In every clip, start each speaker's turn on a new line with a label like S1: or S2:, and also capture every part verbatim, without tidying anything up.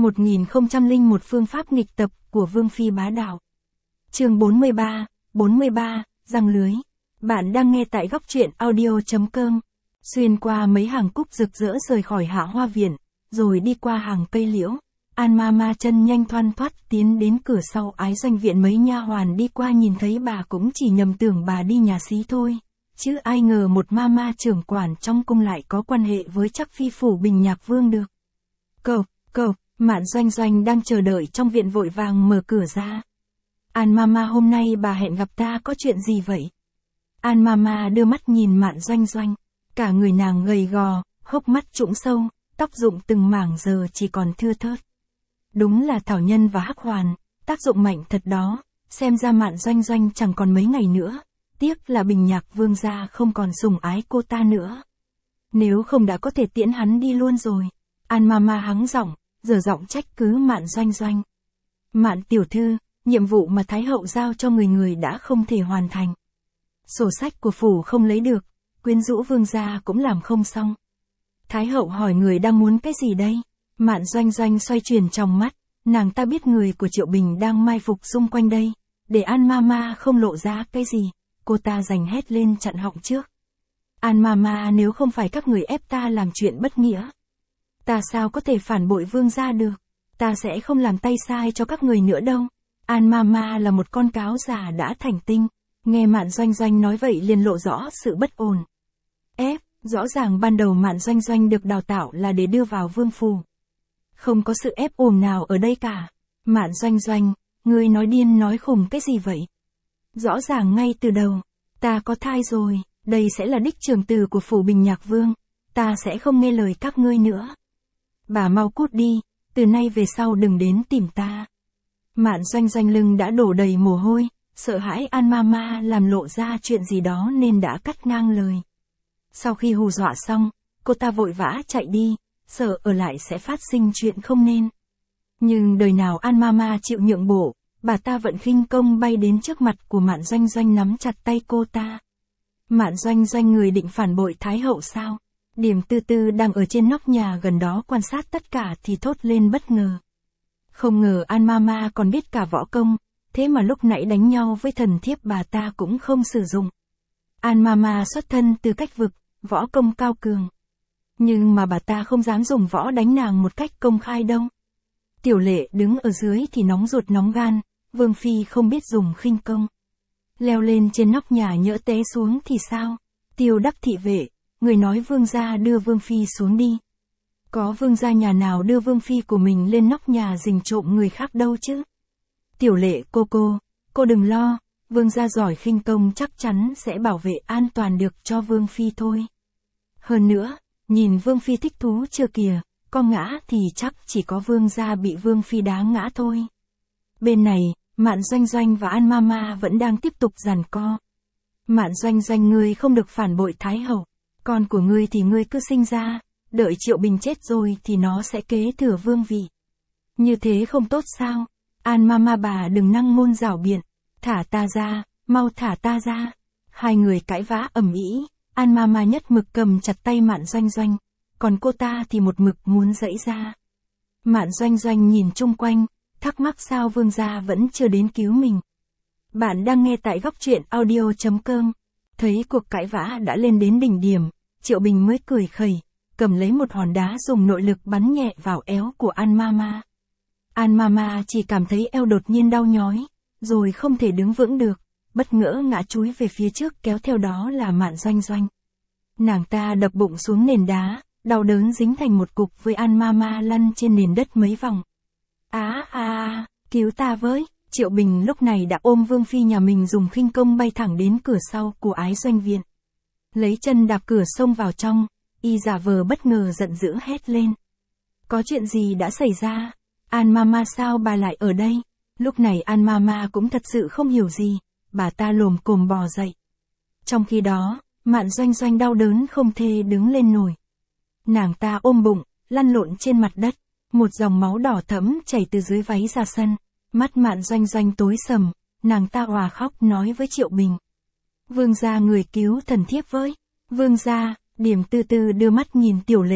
S1: một nghìn không trăm lẻ một Phương pháp nghịch tập của Vương Phi bá đạo. Chương bốn mươi ba, bốn mươi ba, răng lưới. Bạn đang nghe tại góc truyện audio chấm com. Xuyên qua mấy hàng cúc rực rỡ rời khỏi Hạ Hoa Viện, rồi đi qua hàng cây liễu. An Mama chân nhanh thoăn thoắt tiến đến cửa sau Ái Doanh Viện. Mấy nha hoàn đi qua nhìn thấy bà cũng chỉ nhầm tưởng bà đi nhà xí thôi. Chứ ai ngờ một Mama trưởng quản trong cung lại có quan hệ với chắc phi phủ Bình Nhạc Vương được. Cậu, cậu, Mạn Doanh Doanh đang chờ đợi trong viện vội vàng mở cửa ra. An Mama, hôm nay bà hẹn gặp ta có chuyện gì vậy? An Mama đưa mắt nhìn Mạn Doanh Doanh. Cả người nàng gầy gò, hốc mắt trũng sâu, tóc rụng từng mảng giờ chỉ còn thưa thớt. Đúng là thảo nhân và hắc hoàn, tác dụng mạnh thật đó. Xem ra Mạn Doanh Doanh chẳng còn mấy ngày nữa. Tiếc là Bình Nhạc Vương gia không còn sủng ái cô ta nữa. Nếu không đã có thể tiễn hắn đi luôn rồi. An Mama hắng giọng, giở giọng trách cứ Mạn Doanh Doanh. Mạn tiểu thư, nhiệm vụ mà Thái hậu giao cho người người đã không thể hoàn thành. Sổ sách của phủ không lấy được, quyến rũ vương gia cũng làm không xong. Thái hậu hỏi người đang muốn cái gì đây? Mạn Doanh Doanh xoay chuyển trong mắt, nàng ta biết người của Triệu Bình đang mai phục xung quanh đây. Để An Mama không lộ ra cái gì, cô ta giành hét lên chặn họng trước. An Mama, nếu không phải các người ép ta làm chuyện bất nghĩa, ta sao có thể phản bội vương gia được? Ta sẽ không làm tay sai cho các người nữa đâu. An Mama là một con cáo già đã thành tinh. Nghe Mạn Doanh Doanh nói vậy liền lộ rõ sự bất ổn. Ép, rõ ràng ban đầu Mạn Doanh Doanh được đào tạo là để đưa vào vương phủ. Không có sự ép ồm nào ở đây cả. Mạn Doanh Doanh, ngươi nói điên nói khùng cái gì vậy? Rõ ràng ngay từ đầu, ta có thai rồi, đây sẽ là đích trưởng tử của phủ Bình Nhạc Vương. Ta sẽ không nghe lời các ngươi nữa. Bà mau cút đi, từ nay về sau đừng đến tìm ta. Mạn Doanh Doanh lưng đã đổ đầy mồ hôi, sợ hãi An Mama làm lộ ra chuyện gì đó nên đã cắt ngang lời. Sau khi hù dọa xong, cô ta vội vã chạy đi, sợ ở lại sẽ phát sinh chuyện không nên. Nhưng đời nào An Mama chịu nhượng bộ, bà ta vẫn khinh công bay đến trước mặt của Mạn Doanh Doanh nắm chặt tay cô ta. Mạn Doanh Doanh, người định phản bội Thái hậu sao? Điềm Tư Tư đang ở trên nóc nhà gần đó quan sát tất cả thì thốt lên bất ngờ. Không ngờ An Mama còn biết cả võ công, thế mà lúc nãy đánh nhau với thần thiếp bà ta cũng không sử dụng. An Mama xuất thân từ cách vực, võ công cao cường. Nhưng mà bà ta không dám dùng võ đánh nàng một cách công khai đâu. Tiểu Lệ đứng ở dưới thì nóng ruột nóng gan, Vương Phi không biết dùng khinh công. Leo lên trên nóc nhà nhỡ té xuống thì sao? Tiêu Đắc thị vệ, người nói vương gia đưa Vương Phi xuống đi. Có vương gia nhà nào đưa Vương Phi của mình lên nóc nhà rình trộm người khác đâu chứ? Tiểu Lệ cô cô, cô đừng lo, vương gia giỏi khinh công chắc chắn sẽ bảo vệ an toàn được cho Vương Phi thôi. Hơn nữa, nhìn Vương Phi thích thú chưa kìa, có ngã thì chắc chỉ có vương gia bị Vương Phi đá ngã thôi. Bên này, Mạn Doanh Doanh và An Mama vẫn đang tiếp tục giằng co. Mạn Doanh Doanh, ngươi không được phản bội Thái hậu, con của ngươi thì ngươi cứ sinh ra, đợi Triệu Bình chết rồi thì nó sẽ kế thừa vương vị. Như thế không tốt sao? An Mama, bà đừng năng ngôn rảo biện, thả ta ra, mau thả ta ra. Hai người cãi vã ầm ĩ, An Mama nhất mực cầm chặt tay Mạn Doanh Doanh, còn cô ta thì một mực muốn giãy ra. Mạn Doanh Doanh nhìn chung quanh, thắc mắc sao vương gia vẫn chưa đến cứu mình. Bạn đang nghe tại góc truyện audio chấm com. Thấy cuộc cãi vã đã lên đến đỉnh điểm, Triệu Bình mới cười khẩy, cầm lấy một hòn đá dùng nội lực bắn nhẹ vào eo của An Mama. An Mama chỉ cảm thấy eo đột nhiên đau nhói, rồi không thể đứng vững được, bất ngỡ ngã chúi về phía trước, kéo theo đó là Mạn Doanh Doanh. Nàng ta đập bụng xuống nền đá, đau đớn dính thành một cục với An Mama lăn trên nền đất mấy vòng. Á à, à, cứu ta với! Triệu Bình lúc này đã ôm Vương Phi nhà mình dùng khinh công bay thẳng đến cửa sau của Ái Doanh Viện. Lấy chân đạp cửa xông vào trong, y giả vờ bất ngờ giận dữ hét lên. Có chuyện gì đã xảy ra? An Mama, sao bà lại ở đây? Lúc này An Mama cũng thật sự không hiểu gì, bà ta lồm cồm bò dậy. Trong khi đó, Mạn Doanh Doanh đau đớn không thể đứng lên nổi. Nàng ta ôm bụng, lăn lộn trên mặt đất, một dòng máu đỏ thẫm chảy từ dưới váy ra sân. Mắt Mạn Doanh Doanh tối sầm, nàng ta òa khóc nói với Triệu Bình. Vương gia, người cứu thần thiếp với. Vương gia, Điềm Tư Tư đưa mắt nhìn Tiểu Lệ,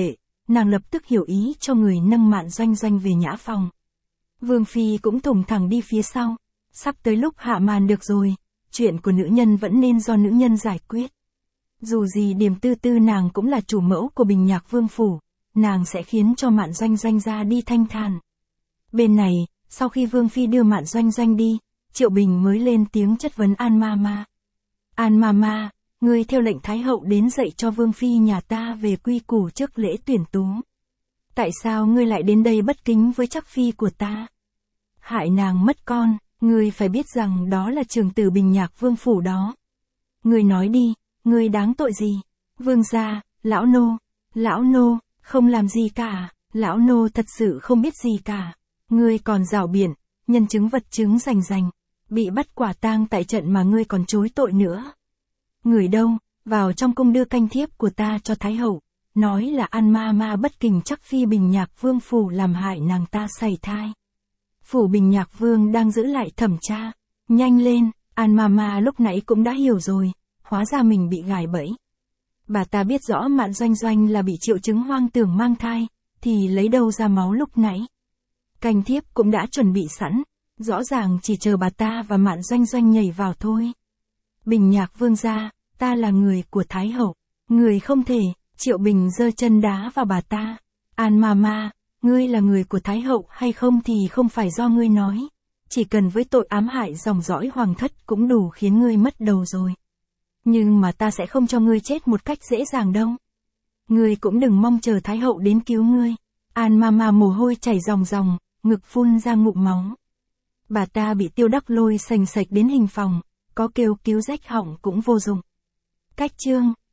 S1: nàng lập tức hiểu ý cho người nâng Mạn Doanh Doanh về nhã phòng. Vương Phi cũng thủng thẳng đi phía sau, sắp tới lúc hạ màn được rồi, chuyện của nữ nhân vẫn nên do nữ nhân giải quyết. Dù gì Điềm Tư Tư nàng cũng là chủ mẫu của Bình Nhạc Vương phủ, nàng sẽ khiến cho Mạn Doanh Doanh ra đi thanh thản. Bên này, sau khi Vương Phi đưa Mạn Doanh Doanh đi, Triệu Bình mới lên tiếng chất vấn An Mama. An Mama, ngươi theo lệnh Thái hậu đến dạy cho Vương Phi nhà ta về quy củ trước lễ tuyển tú. Tại sao ngươi lại đến đây bất kính với chắc Phi của ta? Hại nàng mất con, ngươi phải biết rằng đó là trường tử Bình Nhạc Vương phủ đó. Ngươi nói đi, ngươi đáng tội gì? Vương gia, lão nô, lão nô, không làm gì cả, lão nô thật sự không biết gì cả. Ngươi còn rảo biện, nhân chứng vật chứng rành rành, bị bắt quả tang tại trận mà ngươi còn chối tội nữa. Người đâu, vào trong cung đưa canh thiếp của ta cho Thái hậu, nói là An Mama bất kính chắc Phi Bình Nhạc Vương phủ làm hại nàng ta sảy thai. Phủ Bình Nhạc Vương đang giữ lại thẩm tra. Nhanh lên, An Mama lúc nãy cũng đã hiểu rồi, hóa ra mình bị gài bẫy. Bà ta biết rõ Mạn Doanh Doanh là bị triệu chứng hoang tưởng mang thai, thì lấy đâu ra máu lúc nãy. Canh thiếp cũng đã chuẩn bị sẵn, rõ ràng chỉ chờ bà ta và Mạn Doanh Doanh nhảy vào thôi. Bình Nhạc Vương gia, ta là người của Thái hậu, người không thể. Triệu Bình giơ chân đá vào bà ta. An Mama, ngươi là người của Thái hậu hay không thì không phải do ngươi nói. Chỉ cần với tội ám hại dòng dõi hoàng thất cũng đủ khiến ngươi mất đầu rồi. Nhưng mà ta sẽ không cho ngươi chết một cách dễ dàng đâu. Ngươi cũng đừng mong chờ Thái hậu đến cứu ngươi. An Mama mồ hôi chảy ròng ròng, ngực phun ra ngụm máu. Bà ta bị Tiêu Đắc Lôi sành sạch đến hình phòng, có kêu cứu rách họng cũng vô dụng. Cách chương